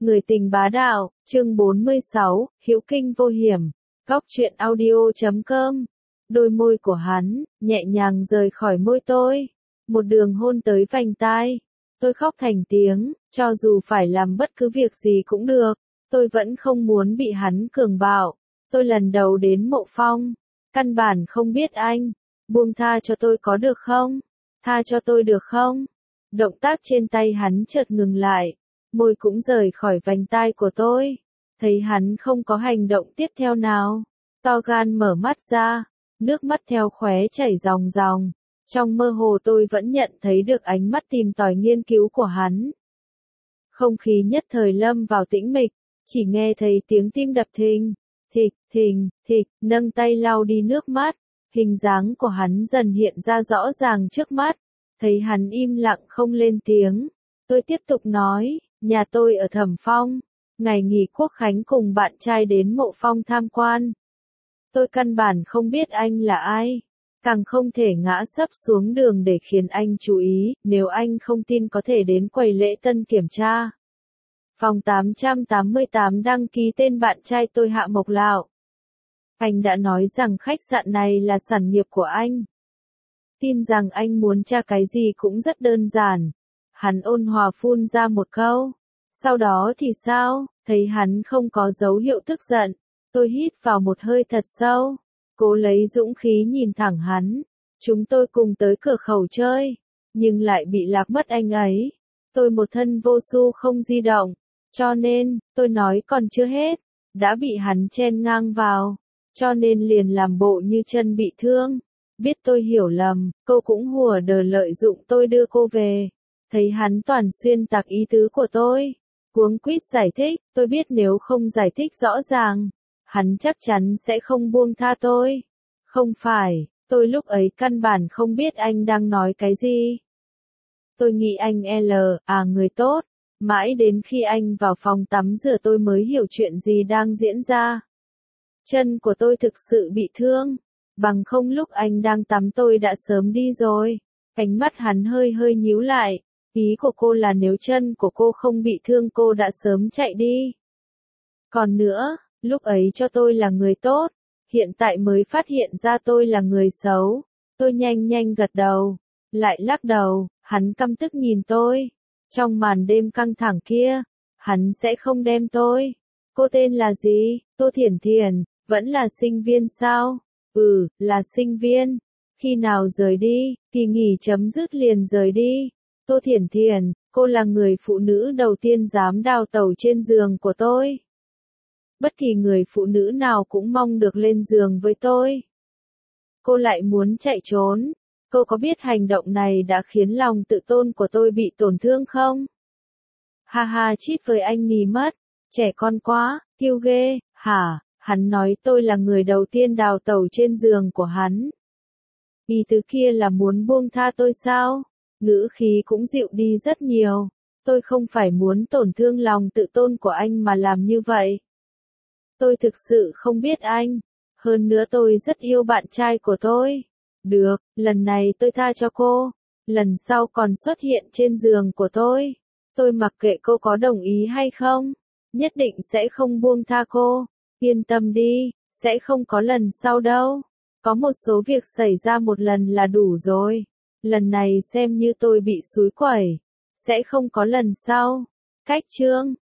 Người tình bá đạo, chương 46, hữu kinh vô hiểm. Góc truyện audio.com. Đôi môi của hắn, nhẹ nhàng rời khỏi môi tôi. Một đường hôn tới vành tai. Tôi khóc thành tiếng, cho dù phải làm bất cứ việc gì cũng được. Tôi vẫn không muốn bị hắn cường bạo. Tôi lần đầu đến Mộ Phong. Căn bản không biết anh. Buông tha cho tôi có được không? Tha cho tôi được không? Động tác trên tay hắn chợt ngừng lại. Môi cũng rời khỏi vành tai của tôi. Thấy hắn không có hành động tiếp theo nào. To gan mở mắt ra. Nước mắt theo khóe chảy ròng ròng. Trong mơ hồ tôi vẫn nhận thấy được ánh mắt tìm tòi nghiên cứu của hắn. Không khí nhất thời lâm vào tĩnh mịch. Chỉ nghe thấy tiếng tim đập thình, thịch, thình, thịch, nâng tay lau đi nước mắt. Hình dáng của hắn dần hiện ra rõ ràng trước mắt. Thấy hắn im lặng không lên tiếng. Tôi tiếp tục nói, nhà tôi ở Thẩm Phong. Ngày nghỉ Quốc Khánh cùng bạn trai đến Mộ Phong tham quan. Tôi căn bản không biết anh là ai. Càng không thể ngã sấp xuống đường để khiến anh chú ý. Nếu anh không tin có thể đến quầy lễ tân kiểm tra. Phòng 888 đăng ký tên bạn trai tôi Hạ Mộc Lạo. Anh đã nói rằng khách sạn này là sản nghiệp của anh. Tin rằng anh muốn tra cái gì cũng rất đơn giản. Hắn ôn hòa phun ra một câu. Sau đó thì sao? Thấy hắn không có dấu hiệu tức giận. Tôi hít vào một hơi thật sâu. Cố lấy dũng khí nhìn thẳng hắn. Chúng tôi cùng tới cửa khẩu chơi. Nhưng lại bị lạc mất anh ấy. Tôi một thân vô xu không di động. Cho nên, tôi nói còn chưa hết. Đã bị hắn chen ngang vào. Cho nên liền làm bộ như chân bị thương. Biết tôi hiểu lầm, cô cũng hùa đờ lợi dụng tôi đưa cô về. Thấy hắn toàn xuyên tạc ý tứ của tôi. Cuống quýt giải thích, tôi biết nếu không giải thích rõ ràng, hắn chắc chắn sẽ không buông tha tôi. Không phải, tôi lúc ấy căn bản không biết anh đang nói cái gì. Tôi nghĩ anh người tốt. Mãi đến khi anh vào phòng tắm rửa tôi mới hiểu chuyện gì đang diễn ra. Chân của tôi thực sự bị thương. Bằng không lúc anh đang tắm tôi đã sớm đi rồi. Ánh mắt hắn hơi hơi nhíu lại. Ý của cô là nếu chân của cô không bị thương cô đã sớm chạy đi. Còn nữa, lúc ấy cho tôi là người tốt. Hiện tại mới phát hiện ra tôi là người xấu. Tôi nhanh nhanh gật đầu. Lại lắc đầu, hắn căm tức nhìn tôi. Trong màn đêm căng thẳng kia, hắn sẽ không đem tôi. Cô tên là gì? Tô Thiển Thiển, vẫn là sinh viên sao? Ừ, là sinh viên. Khi nào rời đi? Kỳ nghỉ chấm dứt liền rời đi. Tô Thiển Thiển, cô là người phụ nữ đầu tiên dám đào tẩu trên giường của tôi. Bất kỳ người phụ nữ nào cũng mong được lên giường với tôi. Cô lại muốn chạy trốn. Cô có biết hành động này đã khiến lòng tự tôn của tôi bị tổn thương không? Ha ha chít với anh nì mất. Trẻ con quá, kiêu ghê, hả? Hắn nói tôi là người đầu tiên đào tẩu trên giường của hắn. Ý tứ kia là muốn buông tha tôi sao? Ngữ khí cũng dịu đi rất nhiều. Tôi không phải muốn tổn thương lòng tự tôn của anh mà làm như vậy. Tôi thực sự không biết anh. Hơn nữa tôi rất yêu bạn trai của tôi. Được, lần này tôi tha cho cô. Lần sau còn xuất hiện trên giường của tôi. Tôi mặc kệ cô có đồng ý hay không. Nhất định sẽ không buông tha cô. Yên tâm đi, sẽ không có lần sau đâu. Có một số việc xảy ra một lần là đủ rồi. Lần này xem như tôi bị xúi quẩy. Sẽ không có lần sau. Cách chương.